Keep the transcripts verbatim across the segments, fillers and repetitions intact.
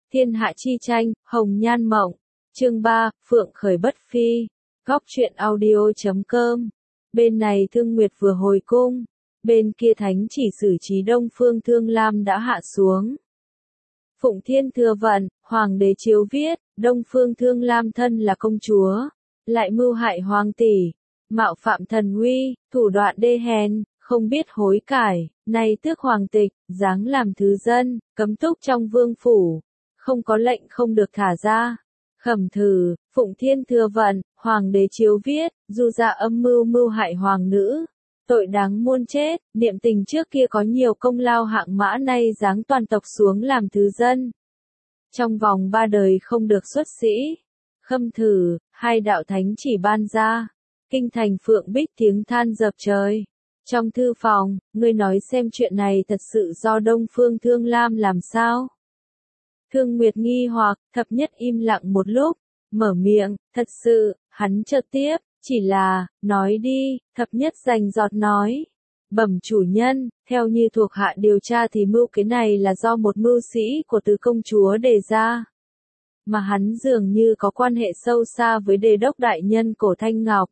Thiên hạ chi tranh, hồng nhan mộng. Chương ba, Phượng khởi bất phi. Góc truyện audio chấm com. Bên này Thương Nguyệt vừa hồi cung, bên kia thánh chỉ xử trí Đông Phương Thương Lam đã hạ xuống. Phụng Thiên thừa vận, hoàng đế chiếu viết, Đông Phương Thương Lam thân là công chúa, lại mưu hại hoàng tỷ, mạo phạm thần uy, thủ đoạn đê hèn, không biết hối cải, nay tước hoàng tịch, giáng làm thứ dân, cấm túc trong vương phủ, không có lệnh không được thả ra. Khẩm thử, Phụng Thiên thừa vận, hoàng đế chiếu viết, dù ra âm mưu mưu hại hoàng nữ, tội đáng muôn chết, niệm tình trước kia có nhiều công lao hạng mã nay giáng toàn tộc xuống làm thứ dân. Trong vòng ba đời không được xuất sĩ. Khâm thử, hai đạo thánh chỉ ban ra, kinh thành Phượng Bích tiếng than dập trời. Trong thư phòng, ngươi nói xem chuyện này thật sự do Đông Phương Thương Lam làm sao? Thương Nguyệt nghi hoặc, thập nhất im lặng một lúc, mở miệng, thật sự, hắn chợt tiếp, chỉ là, nói đi, thập nhất rành giọt nói. Bẩm chủ nhân, theo như thuộc hạ điều tra thì mưu kế này là do một mưu sĩ của tứ công chúa đề ra. Mà hắn dường như có quan hệ sâu xa với đề đốc đại nhân Cổ Thanh Ngọc.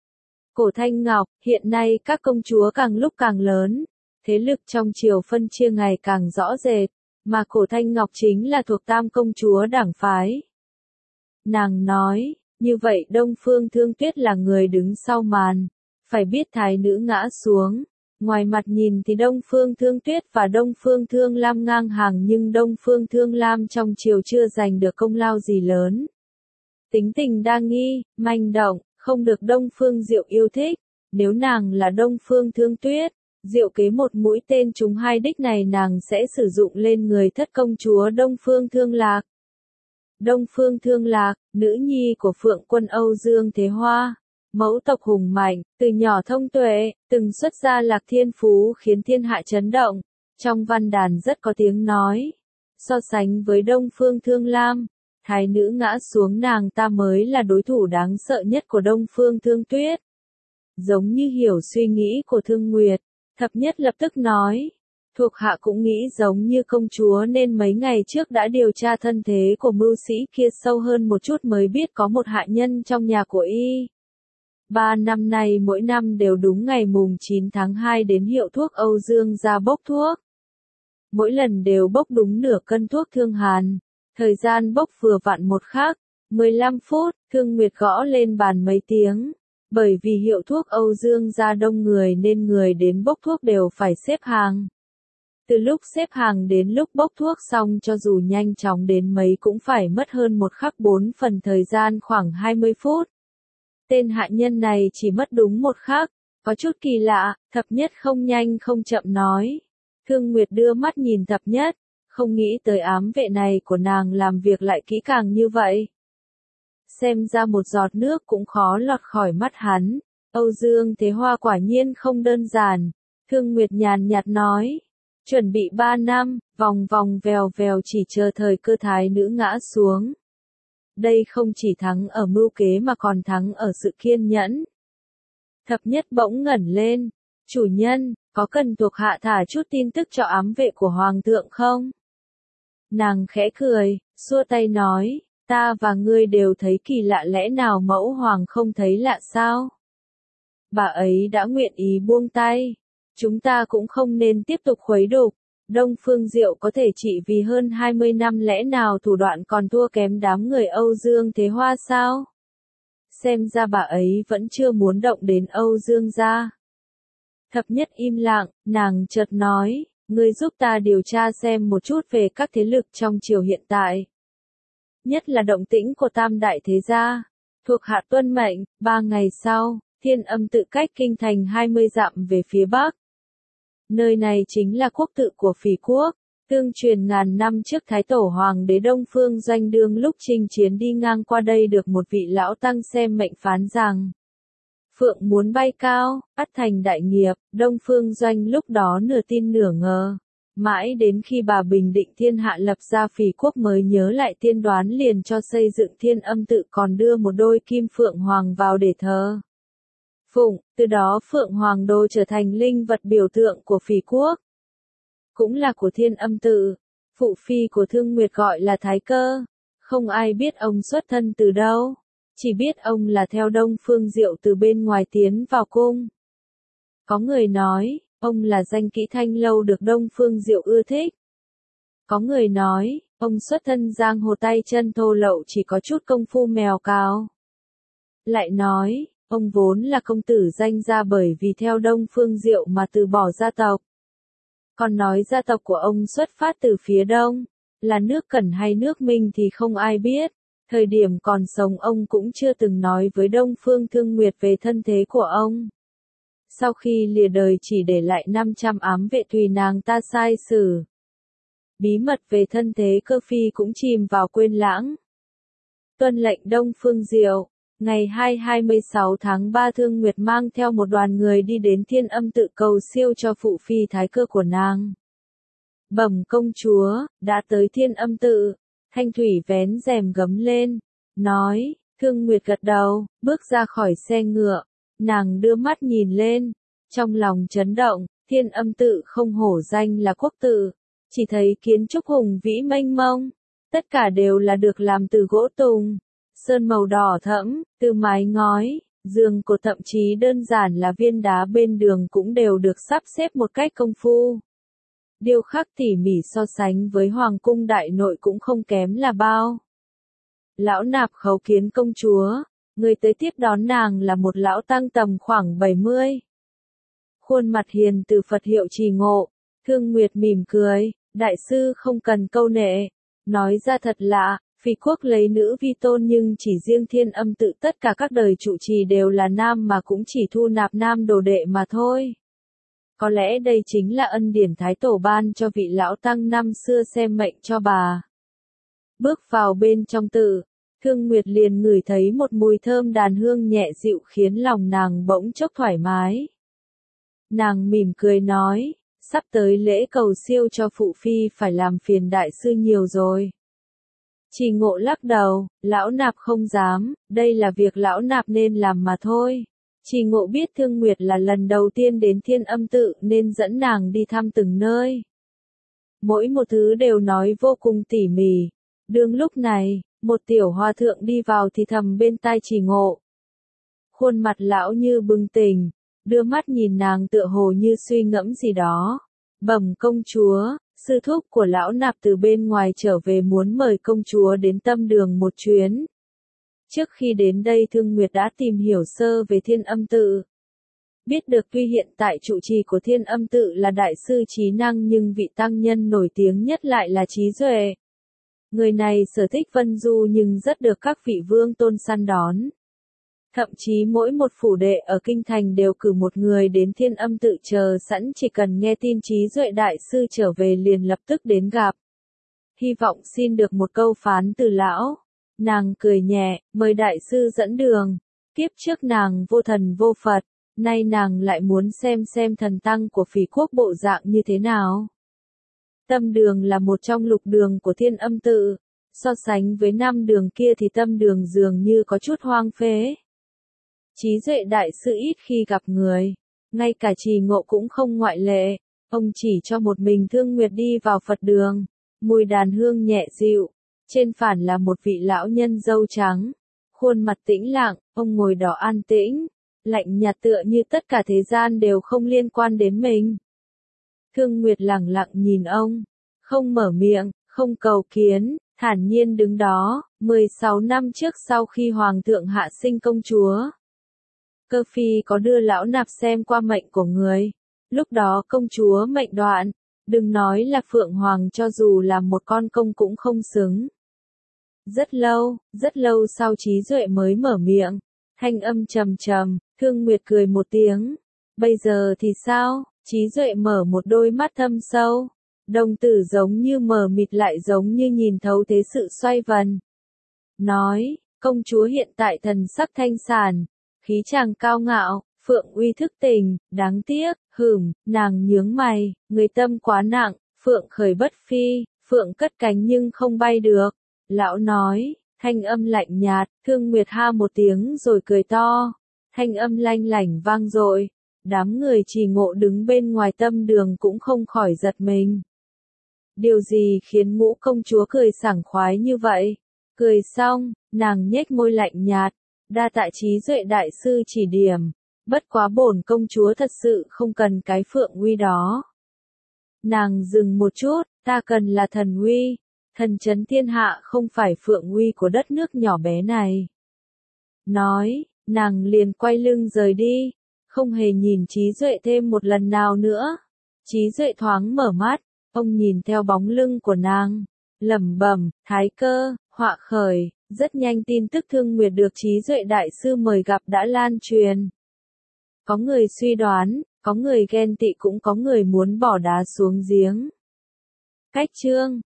Cổ Thanh Ngọc, hiện nay các công chúa càng lúc càng lớn, thế lực trong triều phân chia ngày càng rõ rệt, mà Cổ Thanh Ngọc chính là thuộc tam công chúa đảng phái. Nàng nói, như vậy Đông Phương Thương Tuyết là người đứng sau màn, phải biết thái nữ ngã xuống. Ngoài mặt nhìn thì Đông Phương Thương Tuyết và Đông Phương Thương Lam ngang hàng nhưng Đông Phương Thương Lam trong triều chưa giành được công lao gì lớn. Tính tình đa nghi, manh động, không được Đông Phương Diệu yêu thích. Nếu nàng là Đông Phương Thương Tuyết, Diệu kế một mũi tên trúng hai đích này nàng sẽ sử dụng lên người thất công chúa Đông Phương Thương Lạc. Đông Phương Thương Lạc, nữ nhi của Phượng Quân Âu Dương Thế Hoa. Mẫu tộc hùng mạnh, từ nhỏ thông tuệ, từng xuất ra lạc thiên phú khiến thiên hạ chấn động, trong văn đàn rất có tiếng nói. So sánh với Đông Phương Thương Lam, thái nữ ngã xuống nàng ta mới là đối thủ đáng sợ nhất của Đông Phương Thương Tuyết. Giống như hiểu suy nghĩ của Thương Nguyệt, thập nhất lập tức nói, thuộc hạ cũng nghĩ giống như công chúa nên mấy ngày trước đã điều tra thân thế của mưu sĩ kia sâu hơn một chút mới biết có một hạ nhân trong nhà của y. Ba năm nay mỗi năm đều đúng ngày mùng chín tháng hai đến hiệu thuốc Âu Dương ra bốc thuốc. Mỗi lần đều bốc đúng nửa cân thuốc thương hàn. Thời gian bốc vừa vặn một khắc, mười lăm phút, Thương Nguyệt gõ lên bàn mấy tiếng. Bởi vì hiệu thuốc Âu Dương ra đông người nên người đến bốc thuốc đều phải xếp hàng. Từ lúc xếp hàng đến lúc bốc thuốc xong cho dù nhanh chóng đến mấy cũng phải mất hơn một khắc bốn phần thời gian khoảng hai mươi phút. Tên hạ nhân này chỉ mất đúng một khắc, có chút kỳ lạ, thập nhất không nhanh không chậm nói. Thương Nguyệt đưa mắt nhìn thập nhất, không nghĩ tới ám vệ này của nàng làm việc lại kỹ càng như vậy. Xem ra một giọt nước cũng khó lọt khỏi mắt hắn, Âu Dương Thế Hoa quả nhiên không đơn giản. Thương Nguyệt nhàn nhạt nói, chuẩn bị ba năm, vòng vòng vèo vèo chỉ chờ thời cơ thái nữ ngã xuống. Đây không chỉ thắng ở mưu kế mà còn thắng ở sự kiên nhẫn. Thập nhất bỗng ngẩn lên, chủ nhân, có cần thuộc hạ thả chút tin tức cho ám vệ của hoàng thượng không? Nàng khẽ cười, xua tay nói, ta và ngươi đều thấy kỳ lạ lẽ nào mẫu hoàng không thấy lạ sao? Bà ấy đã nguyện ý buông tay, chúng ta cũng không nên tiếp tục khuấy đục. Đông Phương Diệu có thể trị vì hơn hai mươi năm lẽ nào thủ đoạn còn thua kém đám người Âu Dương Thế Hoa sao? Xem ra bà ấy vẫn chưa muốn động đến Âu Dương gia. Thập nhất im lặng, nàng chợt nói, ngươi giúp ta điều tra xem một chút về các thế lực trong triều hiện tại. Nhất là động tĩnh của tam đại thế gia. Thuộc hạ tuân mệnh, ba ngày sau, Thiên Âm tự cách kinh thành hai mươi dặm về phía bắc. Nơi này chính là quốc tự của Phỉ quốc, tương truyền ngàn năm trước Thái Tổ Hoàng đế Đông Phương Doanh đương lúc chinh chiến đi ngang qua đây được một vị lão tăng xem mệnh phán rằng Phượng muốn bay cao, ắt thành đại nghiệp. Đông Phương Doanh lúc đó nửa tin nửa ngờ. Mãi đến khi bà bình định thiên hạ lập ra Phỉ quốc mới nhớ lại tiên đoán liền cho xây dựng Thiên Âm tự còn đưa một đôi kim Phượng Hoàng vào để thờ phụng, từ đó Phượng Hoàng Đô trở thành linh vật biểu tượng của Phỉ quốc, cũng là của Thiên Âm tự. Phụ phi của Thương Nguyệt gọi là Thái Cơ. Không ai biết ông xuất thân từ đâu. Chỉ biết ông là theo Đông Phương Diệu từ bên ngoài tiến vào cung. Có người nói, ông là danh kỹ thanh lâu được Đông Phương Diệu ưa thích. Có người nói, ông xuất thân giang hồ tay chân thô lậu chỉ có chút công phu mèo cào. Lại nói, ông vốn là công tử danh gia bởi vì theo Đông Phương Diệu mà từ bỏ gia tộc. Còn nói gia tộc của ông xuất phát từ phía đông, là nước Cẩn hay nước Minh thì không ai biết. Thời điểm còn sống ông cũng chưa từng nói với Đông Phương Thương Nguyệt về thân thế của ông. Sau khi lìa đời chỉ để lại năm trăm ám vệ tùy nàng ta sai xử. Bí mật về thân thế Cơ Phi cũng chìm vào quên lãng. Tuân lệnh Đông Phương Diệu, ngày hai mươi sáu tháng ba Thương Nguyệt mang theo một đoàn người đi đến Thiên Âm tự cầu siêu cho phụ phi Thái Cơ của nàng. Bẩm công chúa, đã tới Thiên Âm tự, Thanh Thủy vén rèm gấm lên, nói, Thương Nguyệt gật đầu, bước ra khỏi xe ngựa, nàng đưa mắt nhìn lên, trong lòng chấn động, Thiên Âm tự không hổ danh là quốc tự, chỉ thấy kiến trúc hùng vĩ mênh mông, tất cả đều là được làm từ gỗ tùng, sơn màu đỏ thẫm, từ mái ngói, giường cột thậm chí đơn giản là viên đá bên đường cũng đều được sắp xếp một cách công phu. Điêu khắc tỉ mỉ so sánh với hoàng cung đại nội cũng không kém là bao. Lão nạp khấu kiến công chúa, người tới tiếp đón nàng là một lão tăng tầm khoảng bảy mươi. Khuôn mặt hiền từ Phật hiệu Trì Ngộ, Thương Nguyệt mỉm cười, đại sư không cần câu nệ, nói ra thật lạ, Phỉ quốc lấy nữ vi tôn nhưng chỉ riêng Thiên Âm tự tất cả các đời trụ trì đều là nam mà cũng chỉ thu nạp nam đồ đệ mà thôi. Có lẽ đây chính là ân điển Thái Tổ ban cho vị lão tăng năm xưa xem mệnh cho bà. Bước vào bên trong tự, Thương Nguyệt liền ngửi thấy một mùi thơm đàn hương nhẹ dịu khiến lòng nàng bỗng chốc thoải mái. Nàng mỉm cười nói, sắp tới lễ cầu siêu cho phụ phi phải làm phiền đại sư nhiều rồi. Trì Ngộ lắc đầu, lão nạp không dám, đây là việc lão nạp nên làm mà thôi. Trì Ngộ biết Thương Nguyệt là lần đầu tiên đến Thiên Âm tự nên dẫn nàng đi thăm từng nơi. Mỗi một thứ đều nói vô cùng tỉ mỉ. Đương lúc này, một tiểu hòa thượng đi vào thì thầm bên tai Trì Ngộ. Khuôn mặt lão như bừng tỉnh, đưa mắt nhìn nàng tựa hồ như suy ngẫm gì đó. Bẩm công chúa, sư thúc của lão nạp từ bên ngoài trở về muốn mời công chúa đến Tâm Đường một chuyến. Trước khi đến đây Thương Nguyệt đã tìm hiểu sơ về Thiên Âm tự. Biết được tuy hiện tại trụ trì của Thiên Âm tự là đại sư trí năng nhưng vị tăng nhân nổi tiếng nhất lại là trí duệ. Người này sở thích vân du nhưng rất được các vị vương tôn săn đón. Thậm chí mỗi một phủ đệ ở kinh thành đều cử một người đến Thiên Âm tự chờ sẵn chỉ cần nghe tin trí duệ đại sư trở về liền lập tức đến gặp. Hy vọng xin được một câu phán từ lão. Nàng cười nhẹ, mời đại sư dẫn đường. Kiếp trước nàng vô thần vô Phật, nay nàng lại muốn xem xem thần tăng của Phỉ quốc bộ dạng như thế nào. Tâm Đường là một trong lục đường của Thiên Âm tự. So sánh với năm đường kia thì Tâm Đường dường như có chút hoang phế. Trí duệ đại sư ít khi gặp người, ngay cả Trì Ngộ cũng không ngoại lệ, ông chỉ cho một mình Thương Nguyệt đi vào Phật đường, mùi đàn hương nhẹ dịu, trên phản là một vị lão nhân râu trắng, khuôn mặt tĩnh lặng, ông ngồi đó an tĩnh, lạnh nhạt tựa như tất cả thế gian đều không liên quan đến mình. Thương Nguyệt lặng lặng nhìn ông, không mở miệng, không cầu kiến, thản nhiên đứng đó, mười sáu năm trước sau khi Hoàng thượng hạ sinh công chúa. Cơ Phi có đưa lão nạp xem qua mệnh của người. Lúc đó công chúa mệnh đoạn, đừng nói là Phượng Hoàng cho dù là một con công cũng không xứng. Rất lâu, rất lâu sau Trí Duệ mới mở miệng, thanh âm trầm trầm, Thương Nguyệt cười một tiếng. Bây giờ thì sao? Trí Duệ mở một đôi mắt thâm sâu, đồng tử giống như mờ mịt lại giống như nhìn thấu thế sự xoay vần. Nói, công chúa hiện tại thần sắc thanh sản, khí chàng cao ngạo, Phượng uy thức tình, đáng tiếc, hửm, nàng nhướng mày, người tâm quá nặng, Phượng khởi bất phi, Phượng cất cánh nhưng không bay được. Lão nói, thanh âm lạnh nhạt, Thương Nguyệt ha một tiếng rồi cười to, thanh âm lanh lảnh vang dội. Đám người Trì Ngộ đứng bên ngoài Tâm Đường cũng không khỏi giật mình. Điều gì khiến Ngũ công chúa cười sảng khoái như vậy? Cười xong, nàng nhếch môi lạnh nhạt, đa tạ trí duệ đại sư chỉ điểm, bất quá bổn công chúa thật sự không cần cái phượng uy đó. Nàng dừng một chút, ta cần là thần uy, thần chấn thiên hạ không phải phượng uy của đất nước nhỏ bé này. Nói, nàng liền quay lưng rời đi, không hề nhìn trí duệ thêm một lần nào nữa. Trí duệ thoáng mở mắt, ông nhìn theo bóng lưng của nàng, lẩm bẩm, thái cơ, họa khởi, rất nhanh tin tức Thương Nguyệt được trí duệ đại sư mời gặp đã lan truyền. Có người suy đoán, có người ghen tị cũng có người muốn bỏ đá xuống giếng. Cách chương